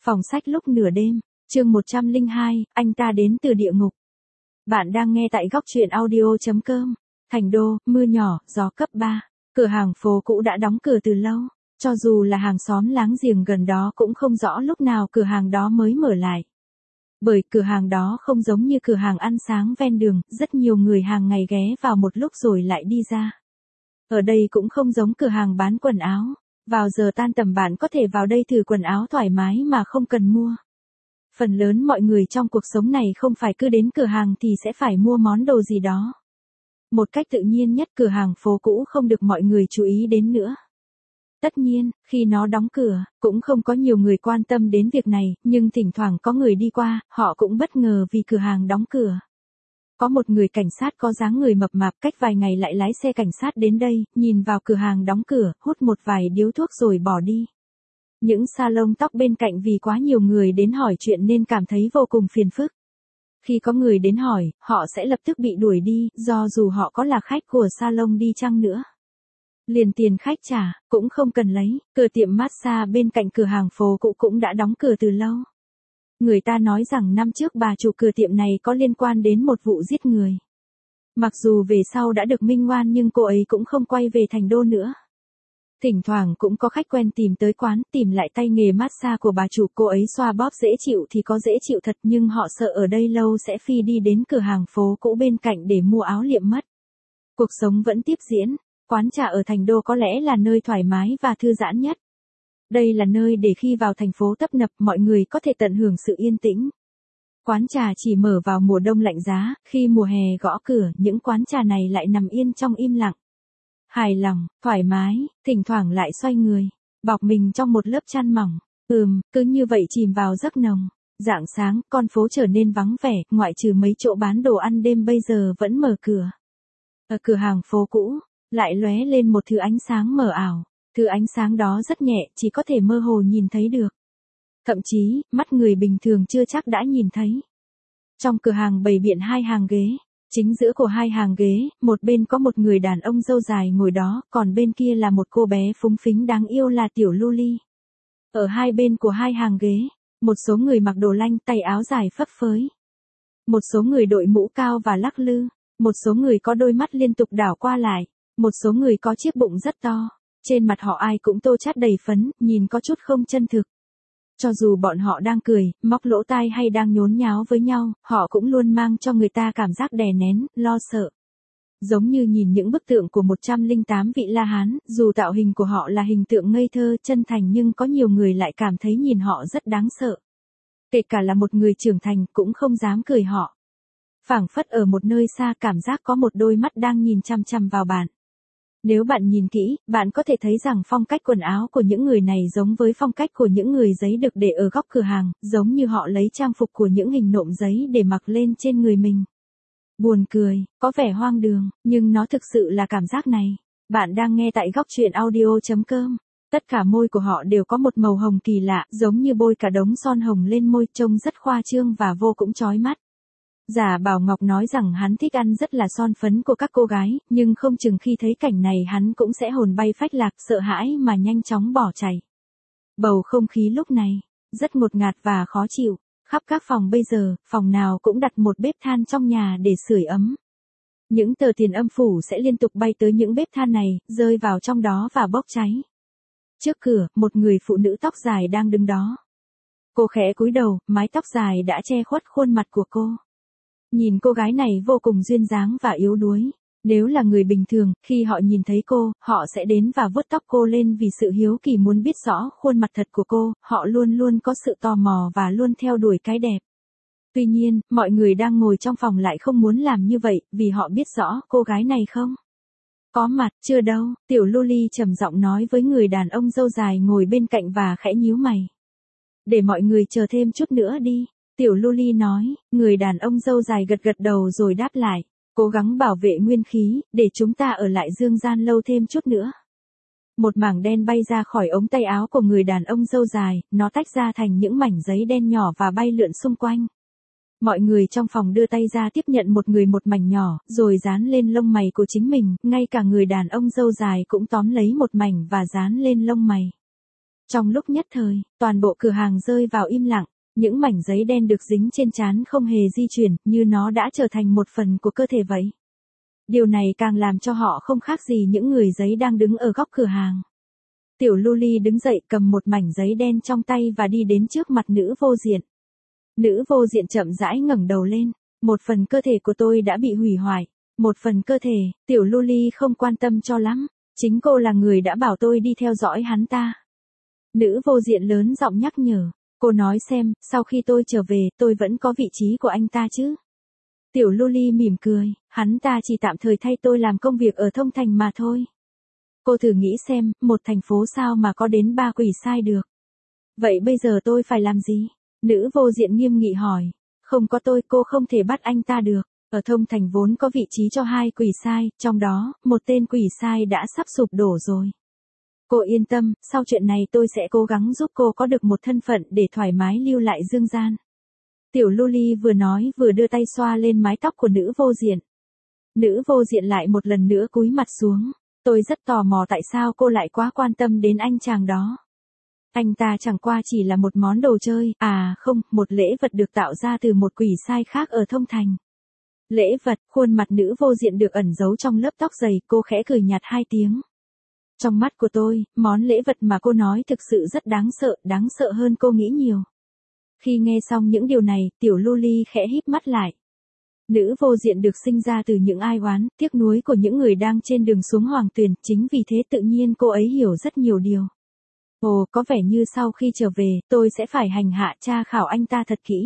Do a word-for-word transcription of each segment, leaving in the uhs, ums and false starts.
Phòng sách lúc nửa đêm, chương một trăm lẻ hai, anh ta đến từ địa ngục. Bạn đang nghe tại góc truyện audio.com. Thành Đô, mưa nhỏ, gió cấp ba. Cửa hàng phố cũ đã đóng cửa từ lâu. Cho dù là hàng xóm láng giềng gần đó cũng không rõ lúc nào cửa hàng đó mới mở lại. Bởi cửa hàng đó không giống như cửa hàng ăn sáng ven đường, rất nhiều người hàng ngày ghé vào một lúc rồi lại đi ra. Ở đây cũng không giống cửa hàng bán quần áo. Vào giờ tan tầm bạn có thể vào đây thử quần áo thoải mái mà không cần mua. Phần lớn mọi người trong cuộc sống này không phải cứ đến cửa hàng thì sẽ phải mua món đồ gì đó. Một cách tự nhiên nhất cửa hàng phố cũ không được mọi người chú ý đến nữa. Tất nhiên, khi nó đóng cửa, cũng không có nhiều người quan tâm đến việc này, nhưng thỉnh thoảng có người đi qua, họ cũng bất ngờ vì cửa hàng đóng cửa. Có một người cảnh sát có dáng người mập mạp cách vài ngày lại lái xe cảnh sát đến đây, nhìn vào cửa hàng đóng cửa, hút một vài điếu thuốc rồi bỏ đi. Những salon tóc bên cạnh vì quá nhiều người đến hỏi chuyện nên cảm thấy vô cùng phiền phức. Khi có người đến hỏi, họ sẽ lập tức bị đuổi đi, do dù họ có là khách của salon đi chăng nữa. Liền tiền khách trả, cũng không cần lấy, cửa tiệm massage bên cạnh cửa hàng phố cũ cũng đã đóng cửa từ lâu. Người ta nói rằng năm trước bà chủ cửa tiệm này có liên quan đến một vụ giết người. Mặc dù về sau đã được minh oan nhưng cô ấy cũng không quay về Thành Đô nữa. Thỉnh thoảng cũng có khách quen tìm tới quán, tìm lại tay nghề massage của bà chủ, cô ấy xoa bóp dễ chịu thì có dễ chịu thật nhưng họ sợ ở đây lâu sẽ phi đi đến cửa hàng phố cũ bên cạnh để mua áo liệm mất. Cuộc sống vẫn tiếp diễn, quán trà ở Thành Đô có lẽ là nơi thoải mái và thư giãn nhất. Đây là nơi để khi vào thành phố tấp nập mọi người có thể tận hưởng sự yên tĩnh. Quán trà chỉ mở vào mùa đông lạnh giá, khi mùa hè gõ cửa những quán trà này lại nằm yên trong im lặng. Hài lòng, thoải mái, thỉnh thoảng lại xoay người, bọc mình trong một lớp chăn mỏng. Ừm, cứ như vậy chìm vào giấc nồng. Rạng sáng, con phố trở nên vắng vẻ, ngoại trừ mấy chỗ bán đồ ăn đêm bây giờ vẫn mở cửa. Ở cửa hàng phố cũ, lại lóe lên một thứ ánh sáng mờ ảo. Thứ ánh sáng đó rất nhẹ, chỉ có thể mơ hồ nhìn thấy được. Thậm chí, mắt người bình thường chưa chắc đã nhìn thấy. Trong cửa hàng bày biện hai hàng ghế. Chính giữa của hai hàng ghế, một bên có một người đàn ông râu dài ngồi đó, còn bên kia là một cô bé phúng phính đáng yêu là Tiểu Luli. Ở hai bên của hai hàng ghế, một số người mặc đồ lanh tay áo dài phấp phới. Một số người đội mũ cao và lắc lư. Một số người có đôi mắt liên tục đảo qua lại. Một số người có chiếc bụng rất to. Trên mặt họ ai cũng tô chát đầy phấn, nhìn có chút không chân thực. Cho dù bọn họ đang cười, móc lỗ tai hay đang nhốn nháo với nhau, họ cũng luôn mang cho người ta cảm giác đè nén, lo sợ. Giống như nhìn những bức tượng của một trăm lẻ tám vị La Hán, dù tạo hình của họ là hình tượng ngây thơ, chân thành nhưng có nhiều người lại cảm thấy nhìn họ rất đáng sợ. Kể cả là một người trưởng thành cũng không dám cười họ. Phảng phất ở một nơi xa cảm giác có một đôi mắt đang nhìn chăm chăm vào bạn. Nếu bạn nhìn kỹ, bạn có thể thấy rằng phong cách quần áo của những người này giống với phong cách của những người giấy được để ở góc cửa hàng, giống như họ lấy trang phục của những hình nộm giấy để mặc lên trên người mình. Buồn cười, có vẻ hoang đường, nhưng nó thực sự là cảm giác này. Bạn đang nghe tại góc truyện audio.com. Tất cả môi của họ đều có một màu hồng kỳ lạ, giống như bôi cả đống son hồng lên môi, trông rất khoa trương và vô cùng chói mắt. Giả Bảo Ngọc nói rằng hắn thích ăn rất là son phấn của các cô gái, nhưng không chừng khi thấy cảnh này hắn cũng sẽ hồn bay phách lạc, sợ hãi mà nhanh chóng bỏ chạy. Bầu không khí lúc này rất ngột ngạt và khó chịu. Khắp các phòng bây giờ, phòng nào cũng đặt một bếp than trong nhà để sưởi ấm. Những tờ tiền âm phủ sẽ liên tục bay tới những bếp than này, rơi vào trong đó và bốc cháy. Trước cửa, một người phụ nữ tóc dài đang đứng đó. Cô khẽ cúi đầu, mái tóc dài đã che khuất khuôn mặt của cô. Nhìn cô gái này vô cùng duyên dáng và yếu đuối. Nếu là người bình thường, khi họ nhìn thấy cô, họ sẽ đến và vuốt tóc cô lên vì sự hiếu kỳ muốn biết rõ khuôn mặt thật của cô, họ luôn luôn có sự tò mò và luôn theo đuổi cái đẹp. Tuy nhiên, mọi người đang ngồi trong phòng lại không muốn làm như vậy, vì họ biết rõ cô gái này không có mặt. Chưa đâu, Tiểu Luli trầm giọng nói với người đàn ông râu dài ngồi bên cạnh và khẽ nhíu mày. Để mọi người chờ thêm chút nữa đi. Tiểu Luli nói, người đàn ông râu dài gật gật đầu rồi đáp lại, cố gắng bảo vệ nguyên khí, để chúng ta ở lại dương gian lâu thêm chút nữa. Một mảng đen bay ra khỏi ống tay áo của người đàn ông râu dài, nó tách ra thành những mảnh giấy đen nhỏ và bay lượn xung quanh. Mọi người trong phòng đưa tay ra tiếp nhận một người một mảnh nhỏ, rồi dán lên lông mày của chính mình, ngay cả người đàn ông râu dài cũng tóm lấy một mảnh và dán lên lông mày. Trong lúc nhất thời, toàn bộ cửa hàng rơi vào im lặng, những mảnh giấy đen được dính trên trán không hề di chuyển, như nó đã trở thành một phần của cơ thể vậy. Điều này càng làm cho họ không khác gì những người giấy đang đứng ở góc cửa hàng. Tiểu Luli đứng dậy cầm một mảnh giấy đen trong tay và đi đến trước mặt nữ vô diện. Nữ vô diện chậm rãi ngẩng đầu lên. Một phần cơ thể của tôi đã bị hủy hoại. Một phần cơ thể, Tiểu Luli không quan tâm cho lắm. Chính cô là người đã bảo tôi đi theo dõi hắn ta. Nữ vô diện lớn giọng nhắc nhở. Cô nói xem, sau khi tôi trở về, tôi vẫn có vị trí của anh ta chứ? Tiểu Luli mỉm cười, hắn ta chỉ tạm thời thay tôi làm công việc ở Thông Thành mà thôi. Cô thử nghĩ xem, một thành phố sao mà có đến ba quỷ sai được. Vậy bây giờ tôi phải làm gì? Nữ vô diện nghiêm nghị hỏi. Không có tôi cô không thể bắt anh ta được. Ở Thông Thành vốn có vị trí cho hai quỷ sai, trong đó, một tên quỷ sai đã sắp sụp đổ rồi. Cô yên tâm, sau chuyện này tôi sẽ cố gắng giúp cô có được một thân phận để thoải mái lưu lại dương gian. Tiểu Luli vừa nói vừa đưa tay xoa lên mái tóc của nữ vô diện. Nữ vô diện lại một lần nữa cúi mặt xuống. Tôi rất tò mò tại sao cô lại quá quan tâm đến anh chàng đó. Anh ta chẳng qua chỉ là một món đồ chơi, à không, một lễ vật được tạo ra từ một quỷ sai khác ở Thông Thành. Lễ vật, khuôn mặt nữ vô diện được ẩn giấu trong lớp tóc dày, cô khẽ cười nhạt hai tiếng. Trong mắt của tôi, món lễ vật mà cô nói thực sự rất đáng sợ, đáng sợ hơn cô nghĩ nhiều. Khi nghe xong những điều này, Tiểu Luli khẽ híp mắt lại. Nữ vô diện được sinh ra từ những ai oán, tiếc nuối của những người đang trên đường xuống hoàng tuyền, chính vì thế tự nhiên cô ấy hiểu rất nhiều điều. Ồ, có vẻ như sau khi trở về, tôi sẽ phải hành hạ tra khảo anh ta thật kỹ.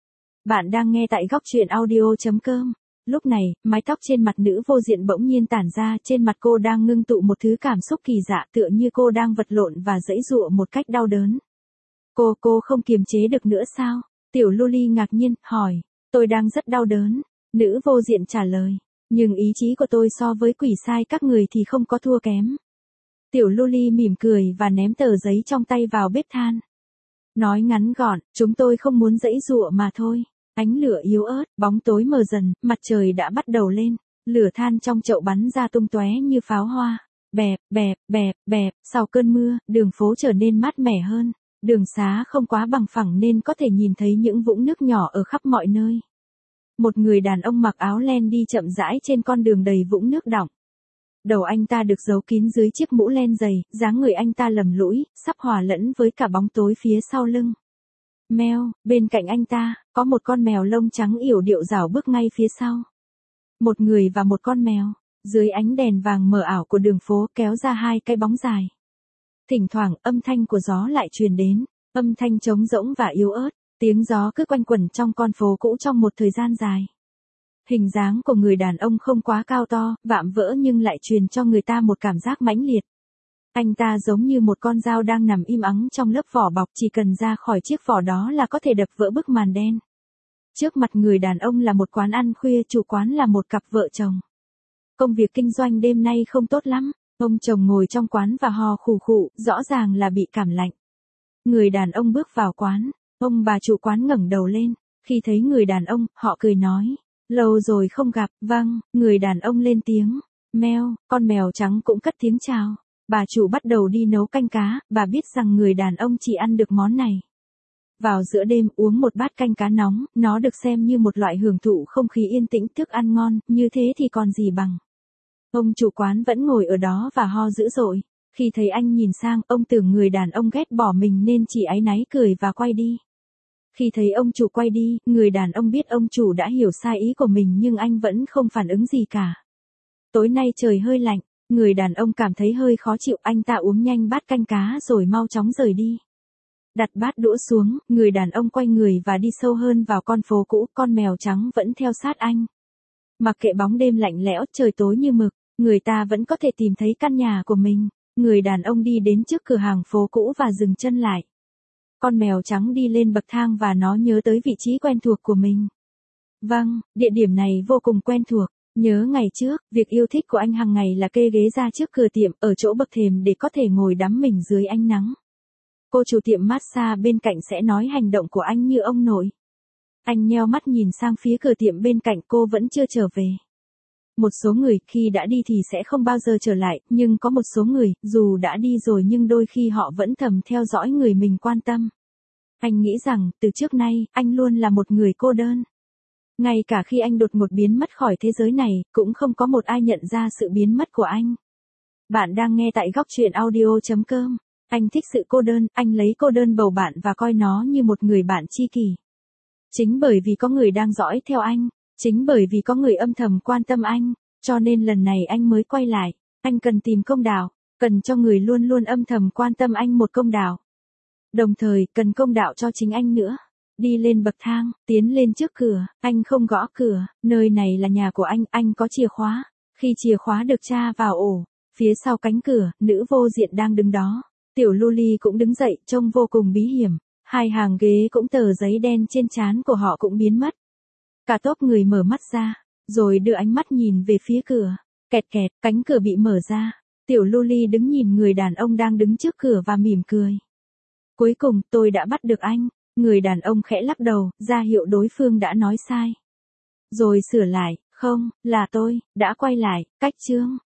Bạn đang nghe tại góc truyện audio chấm com. Lúc này, mái tóc trên mặt nữ vô diện bỗng nhiên tản ra, trên mặt cô đang ngưng tụ một thứ cảm xúc kỳ lạ, tựa như cô đang vật lộn và giãy giụa một cách đau đớn. Cô, cô không kiềm chế được nữa sao? Tiểu Luli ngạc nhiên, hỏi. Tôi đang rất đau đớn. Nữ vô diện trả lời. Nhưng ý chí của tôi so với quỷ sai các người thì không có thua kém. Tiểu Luli mỉm cười và ném tờ giấy trong tay vào bếp than. Nói ngắn gọn, chúng tôi không muốn giãy giụa mà thôi. Ánh lửa yếu ớt, bóng tối mờ dần, mặt trời đã bắt đầu lên. Lửa than trong chậu bắn ra tung tóe như pháo hoa. Bẹp, bẹp, bẹp, bẹp, sau cơn mưa, đường phố trở nên mát mẻ hơn. Đường xá không quá bằng phẳng nên có thể nhìn thấy những vũng nước nhỏ ở khắp mọi nơi. Một người đàn ông mặc áo len đi chậm rãi trên con đường đầy vũng nước đọng. Đầu anh ta được giấu kín dưới chiếc mũ len dày, dáng người anh ta lầm lũi, sắp hòa lẫn với cả bóng tối phía sau lưng. Mèo, bên cạnh anh ta, có một con mèo lông trắng yểu điệu rảo bước ngay phía sau. Một người và một con mèo, dưới ánh đèn vàng mờ ảo của đường phố kéo ra hai cái bóng dài. Thỉnh thoảng âm thanh của gió lại truyền đến, âm thanh trống rỗng và yếu ớt, tiếng gió cứ quanh quẩn trong con phố cũ trong một thời gian dài. Hình dáng của người đàn ông không quá cao to, vạm vỡ nhưng lại truyền cho người ta một cảm giác mãnh liệt. Anh ta giống như một con dao đang nằm im ắng trong lớp vỏ bọc, chỉ cần ra khỏi chiếc vỏ đó là có thể đập vỡ bức màn đen. Trước mặt người đàn ông là một quán ăn khuya, chủ quán là một cặp vợ chồng. Công việc kinh doanh đêm nay không tốt lắm, ông chồng ngồi trong quán và ho khủ khụ, rõ ràng là bị cảm lạnh. Người đàn ông bước vào quán, ông bà chủ quán ngẩng đầu lên, khi thấy người đàn ông, họ cười nói, lâu rồi không gặp, vâng, người đàn ông lên tiếng, meo, con mèo trắng cũng cất tiếng chào. Bà chủ bắt đầu đi nấu canh cá, bà biết rằng người đàn ông chỉ ăn được món này. Vào giữa đêm uống một bát canh cá nóng, nó được xem như một loại hưởng thụ không khí yên tĩnh, thức ăn ngon, như thế thì còn gì bằng. Ông chủ quán vẫn ngồi ở đó và ho dữ dội. Khi thấy anh nhìn sang, ông tưởng người đàn ông ghét bỏ mình nên chỉ áy náy cười và quay đi. Khi thấy ông chủ quay đi, người đàn ông biết ông chủ đã hiểu sai ý của mình nhưng anh vẫn không phản ứng gì cả. Tối nay trời hơi lạnh. Người đàn ông cảm thấy hơi khó chịu, anh ta uống nhanh bát canh cá rồi mau chóng rời đi. Đặt bát đũa xuống, người đàn ông quay người và đi sâu hơn vào con phố cũ, con mèo trắng vẫn theo sát anh. Mặc kệ bóng đêm lạnh lẽo, trời tối như mực, người ta vẫn có thể tìm thấy căn nhà của mình. Người đàn ông đi đến trước cửa hàng phố cũ và dừng chân lại. Con mèo trắng đi lên bậc thang và nó nhớ tới vị trí quen thuộc của mình. Vâng, địa điểm này vô cùng quen thuộc. Nhớ ngày trước, việc yêu thích của anh hàng ngày là kê ghế ra trước cửa tiệm, ở chỗ bậc thềm để có thể ngồi đắm mình dưới ánh nắng. Cô chủ tiệm massage bên cạnh sẽ nói hành động của anh như ông nội. Anh nheo mắt nhìn sang phía cửa tiệm bên cạnh, cô vẫn chưa trở về. Một số người khi đã đi thì sẽ không bao giờ trở lại, nhưng có một số người, dù đã đi rồi nhưng đôi khi họ vẫn thầm theo dõi người mình quan tâm. Anh nghĩ rằng, từ trước nay, anh luôn là một người cô đơn. Ngay cả khi anh đột ngột biến mất khỏi thế giới này, cũng không có một ai nhận ra sự biến mất của anh. Bạn đang nghe tại góc truyện audio chấm com. Anh thích sự cô đơn, anh lấy cô đơn bầu bạn và coi nó như một người bạn tri kỷ. Chính bởi vì có người đang dõi theo anh, chính bởi vì có người âm thầm quan tâm anh, cho nên lần này anh mới quay lại. Anh cần tìm công đạo, cần cho người luôn luôn âm thầm quan tâm anh một công đạo. Đồng thời, cần công đạo cho chính anh nữa. Đi lên bậc thang, tiến lên trước cửa, anh không gõ cửa, nơi này là nhà của anh, anh có chìa khóa. Khi chìa khóa được tra vào ổ, phía sau cánh cửa, nữ vô diện đang đứng đó. Tiểu Luli cũng đứng dậy, trông vô cùng bí hiểm. Hai hàng ghế cũng tờ giấy đen trên trán của họ cũng biến mất. Cả tốp người mở mắt ra, rồi đưa ánh mắt nhìn về phía cửa. Kẹt kẹt, cánh cửa bị mở ra. Tiểu Luli đứng nhìn người đàn ông đang đứng trước cửa và mỉm cười. Cuối cùng, tôi đã bắt được anh. Người đàn ông khẽ lắc đầu, ra hiệu đối phương đã nói sai. Rồi sửa lại, không, là tôi, đã quay lại, cách chương.